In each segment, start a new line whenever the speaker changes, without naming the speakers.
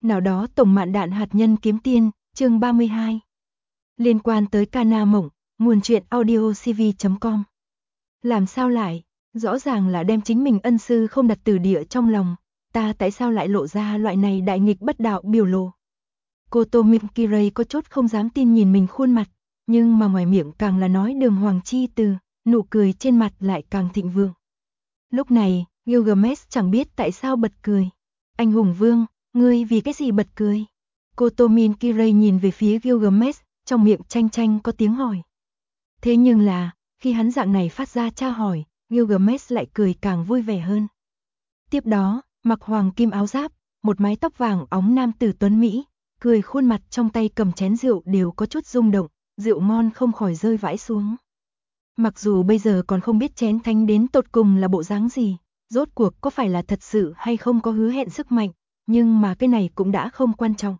Nào đó tổng mạn đạn hạt nhân kiếm tiên, chương 32. Liên quan tới Kana Mộng, nguồn truyện audio cv.com. Làm sao lại, rõ ràng là đem chính mình ân sư không đặt từ địa trong lòng, ta tại sao lại lộ ra loại này đại nghịch bất đạo biểu lộ. Kotomi Kirei có chút không dám tin nhìn mình khuôn mặt, nhưng mà ngoài miệng càng là nói đường hoàng chi từ, nụ cười trên mặt lại càng thịnh vượng. Lúc này, Gilgamesh chẳng biết tại sao bật cười. Anh hùng vương, ngươi vì cái gì bật cười? Kotomi Kirei nhìn về phía Gilgamesh, trong miệng chanh chanh có tiếng hỏi. Thế nhưng là, khi hắn dạng này phát ra tra hỏi, Gilgamesh lại cười càng vui vẻ hơn. Tiếp đó, mặc hoàng kim áo giáp, một mái tóc vàng óng nam tử tuấn Mỹ, cười khuôn mặt trong tay cầm chén rượu đều có chút rung động, rượu ngon không khỏi rơi vãi xuống. Mặc dù bây giờ còn không biết chén thánh đến tột cùng là bộ dáng gì, rốt cuộc có phải là thật sự hay không có hứa hẹn sức mạnh, nhưng mà cái này cũng đã không quan trọng.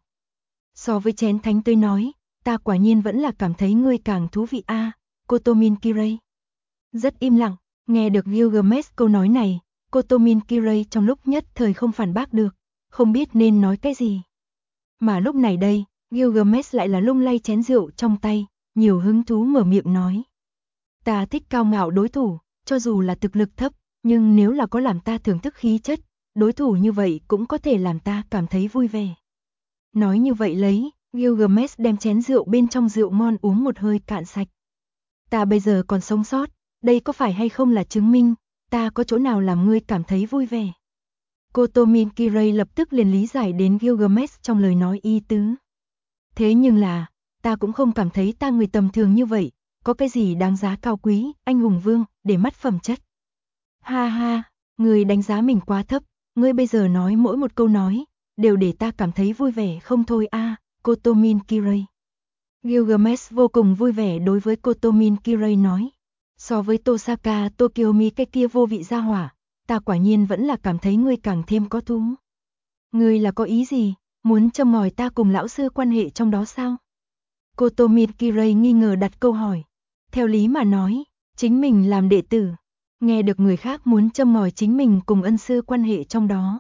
So với chén thánh tôi nói, ta quả nhiên vẫn là cảm thấy ngươi càng thú vị a, Kotomi Kirei. Rất im lặng, nghe được Gilgamesh câu nói này, Kotomi Kirei trong lúc nhất thời không phản bác được, không biết nên nói cái gì. Mà lúc này đây, Gilgamesh lại là lung lay chén rượu trong tay, nhiều hứng thú mở miệng nói. Ta thích cao ngạo đối thủ, cho dù là thực lực thấp, nhưng nếu là có làm ta thưởng thức khí chất, đối thủ như vậy cũng có thể làm ta cảm thấy vui vẻ. Nói như vậy lấy, Gilgamesh đem chén rượu bên trong rượu ngon uống một hơi cạn sạch. Ta bây giờ còn sống sót, đây có phải hay không là chứng minh, ta có chỗ nào làm ngươi cảm thấy vui vẻ. Kotomi Kirei lập tức liền lý giải đến Gilgamesh trong lời nói ý tứ. Thế nhưng là, ta cũng không cảm thấy ta người tầm thường như vậy, có cái gì đáng giá cao quý, anh hùng vương, để mắt phẩm chất. Ha ha, ngươi đánh giá mình quá thấp, ngươi bây giờ nói mỗi một câu nói, đều để ta cảm thấy vui vẻ không thôi a, Kotomi Kirei. Gilgamesh vô cùng vui vẻ đối với Kotomi Kirei nói. So với Tosaka Tokyomi cái kia vô vị gia hỏa, ta quả nhiên vẫn là cảm thấy ngươi càng thêm có thú. Ngươi là có ý gì, muốn châm ngòi ta cùng lão sư quan hệ trong đó sao? Kotomi Kirei nghi ngờ đặt câu hỏi. Theo lý mà nói, chính mình làm đệ tử, nghe được người khác muốn châm ngòi chính mình cùng ân sư quan hệ trong đó.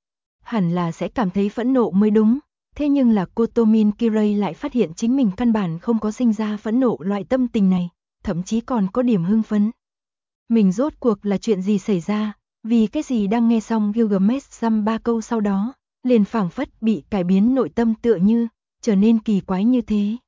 Hẳn là sẽ cảm thấy phẫn nộ mới đúng, thế nhưng là Kotomi Kirei lại phát hiện chính mình căn bản không có sinh ra phẫn nộ loại tâm tình này, thậm chí còn có điểm hưng phấn. Mình rốt cuộc là chuyện gì xảy ra, vì cái gì đang nghe xong Gilgamesh dăm ba câu sau đó, liền phảng phất bị cải biến nội tâm tựa như, trở nên kỳ quái như thế.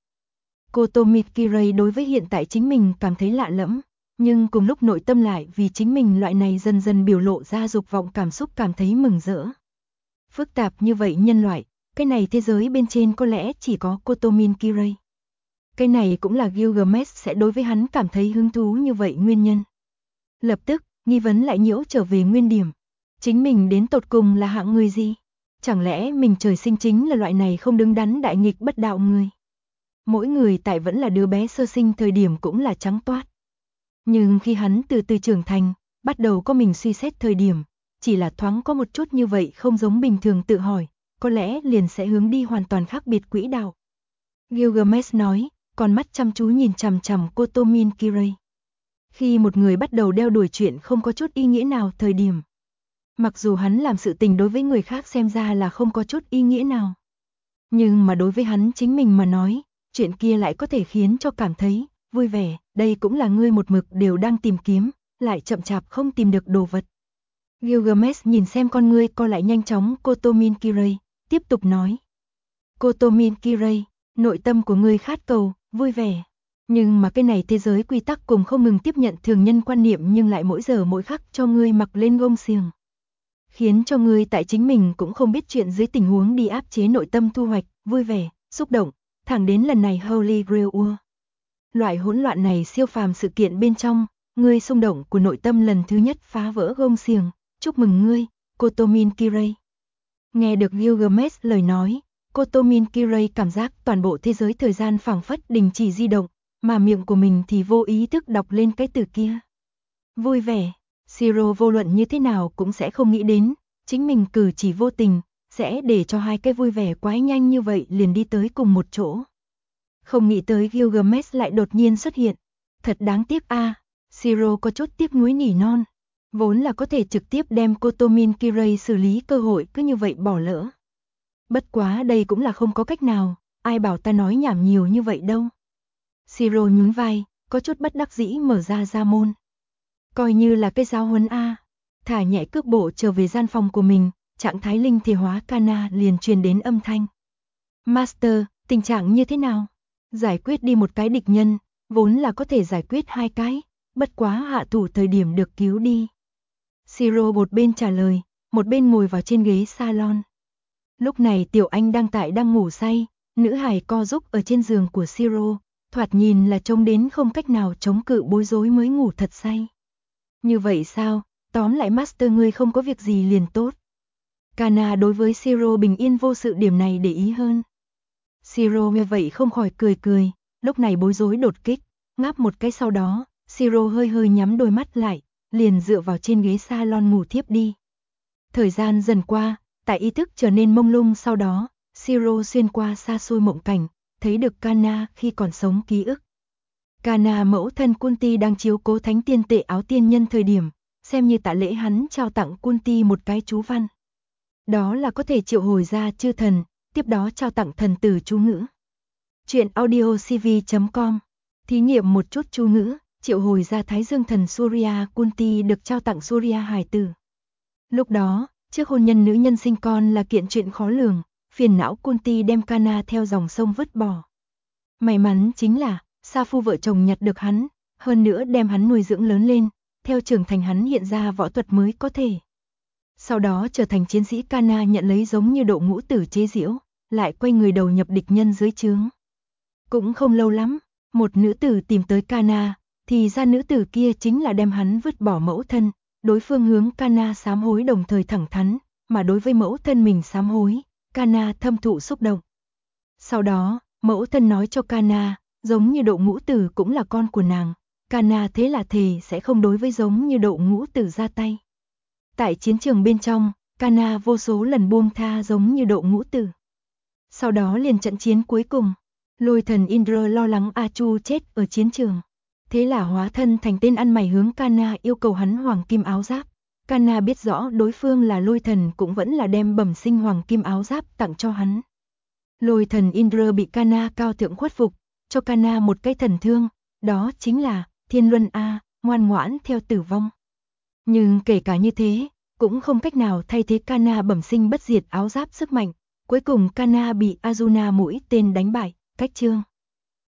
Kotomi Kirei đối với hiện tại chính mình cảm thấy lạ lẫm, nhưng cùng lúc nội tâm lại vì chính mình loại này dần dần biểu lộ ra dục vọng cảm xúc cảm thấy mừng rỡ. Phức tạp như vậy nhân loại, cái này thế giới bên trên có lẽ chỉ có Kotomi Kirei. Cái này cũng là Gilgamesh sẽ đối với hắn cảm thấy hứng thú như vậy nguyên nhân. Lập tức, nghi vấn lại nhiễu trở về nguyên điểm. Chính mình đến tột cùng là hạng người gì? Chẳng lẽ mình trời sinh chính là loại này không đứng đắn đại nghịch bất đạo người? Mỗi người tại vẫn là đứa bé sơ sinh thời điểm cũng là trắng toát. Nhưng khi hắn từ từ trưởng thành, bắt đầu có mình suy xét thời điểm, chỉ là thoáng có một chút như vậy không giống bình thường tự hỏi, có lẽ liền sẽ hướng đi hoàn toàn khác biệt quỹ đạo. Gilgamesh nói, con mắt chăm chú nhìn chằm chằm Kotomi Kirei. Khi một người bắt đầu đeo đuổi chuyện không có chút ý nghĩa nào thời điểm, mặc dù hắn làm sự tình đối với người khác xem ra là không có chút ý nghĩa nào, nhưng mà đối với hắn chính mình mà nói, chuyện kia lại có thể khiến cho cảm thấy vui vẻ, đây cũng là ngươi một mực đều đang tìm kiếm, lại chậm chạp không tìm được đồ vật. Gilgamesh nhìn xem con ngươi co lại nhanh chóng Kotomi Kirei, tiếp tục nói. Kotomi Kirei, nội tâm của ngươi khát cầu, vui vẻ. Nhưng mà cái này thế giới quy tắc cùng không ngừng tiếp nhận thường nhân quan niệm nhưng lại mỗi giờ mỗi khắc cho ngươi mặc lên gông xiềng. Khiến cho ngươi tại chính mình cũng không biết chuyện dưới tình huống đi áp chế nội tâm thu hoạch, vui vẻ, xúc động, thẳng đến lần này Holy Grail War. Loại hỗn loạn này siêu phàm sự kiện bên trong, ngươi xung động của nội tâm lần thứ nhất phá vỡ gông xiềng, chúc mừng ngươi, Kotomi Kirei. Nghe được Gilgamesh lời nói, Kotomi Kirei cảm giác toàn bộ thế giới thời gian phảng phất đình chỉ di động, mà miệng của mình thì vô ý thức đọc lên cái từ kia. Vui vẻ, Shiro vô luận như thế nào cũng sẽ không nghĩ đến, chính mình cử chỉ vô tình, sẽ để cho hai cái vui vẻ quái nhanh như vậy liền đi tới cùng một chỗ. Không nghĩ tới Gilgamesh lại đột nhiên xuất hiện, thật đáng tiếc a, Shiro có chút tiếc nuối nỉ non, vốn là có thể trực tiếp đem Kotomi Kirei xử lý cơ hội cứ như vậy bỏ lỡ. Bất quá đây cũng là không có cách nào, ai bảo ta nói nhảm nhiều như vậy đâu. Siro nhún vai, có chút bất đắc dĩ mở ra môn. Coi như là cái giáo huấn a. Thả nhẹ cước bộ trở về gian phòng của mình, trạng thái linh thể hóa Kana liền truyền đến âm thanh. Master, tình trạng như thế nào? Giải quyết đi một cái địch nhân, vốn là có thể giải quyết hai cái, bất quá hạ thủ thời điểm được cứu đi. Siro một bên trả lời, một bên ngồi vào trên ghế salon. Lúc này Tiểu Anh đang ngủ say, nữ hài co giúp ở trên giường của Siro, thoạt nhìn là trông đến không cách nào chống cự bối rối mới ngủ thật say. Như vậy sao, tóm lại Master ngươi không có việc gì liền tốt. Kana đối với Siro bình yên vô sự điểm này để ý hơn. Siro nghe vậy không khỏi cười, lúc này bối rối đột kích, ngáp một cái sau đó, Siro hơi nhắm đôi mắt lại, liền dựa vào trên ghế salon ngủ thiếp đi. Thời gian dần qua, tại ý thức trở nên mông lung sau đó, Siro xuyên qua xa xôi mộng cảnh, thấy được Kana khi còn sống ký ức. Kana mẫu thân Kunti đang chiếu cố thánh tiên tệ áo tiên nhân thời điểm, xem như tạ lễ hắn trao tặng Kunti một cái chú văn. Đó là có thể triệu hồi ra chư thần, tiếp đó trao tặng thần tử chú ngữ. Chuyện audiocv.com. Thí nghiệm một chút chú ngữ, triệu hồi ra Thái Dương thần Surya Kunti được trao tặng Surya hài tử. Lúc đó, trước hôn nhân nữ nhân sinh con là kiện chuyện khó lường, phiền não Kunti đem Kana theo dòng sông vứt bỏ. May mắn chính là, Sa Phu vợ chồng nhặt được hắn, hơn nữa đem hắn nuôi dưỡng lớn lên, theo trưởng thành hắn hiện ra võ thuật mới có thể. Sau đó trở thành chiến sĩ Kana nhận lấy giống như độ ngũ tử chế giễu, lại quay người đầu nhập địch nhân dưới trướng. Cũng không lâu lắm, một nữ tử tìm tới Kana, thì ra nữ tử kia chính là đem hắn vứt bỏ mẫu thân, đối phương hướng Kana sám hối đồng thời thẳng thắn, mà đối với mẫu thân mình sám hối, Kana thâm thụ xúc động. Sau đó, mẫu thân nói cho Kana, giống như độ ngũ tử cũng là con của nàng, Kana thế là thề sẽ không đối với giống như độ ngũ tử ra tay. Tại chiến trường bên trong, Kana vô số lần buông tha giống như độ ngũ tử. Sau đó liền trận chiến cuối cùng, Lôi thần Indra lo lắng A Chu chết ở chiến trường. Thế là hóa thân thành tên ăn mày hướng Kana yêu cầu hắn hoàng kim áo giáp. Kana biết rõ đối phương là lôi thần cũng vẫn là đem bẩm sinh hoàng kim áo giáp tặng cho hắn. Lôi thần Indra bị Kana cao thượng khuất phục, cho Kana một cái thần thương, đó chính là Thiên Luân A, ngoan ngoãn theo tử vong. Nhưng kể cả như thế, cũng không cách nào thay thế Kana bẩm sinh bất diệt áo giáp sức mạnh. Cuối cùng Kana bị Arjuna mũi tên đánh bại, cách chương.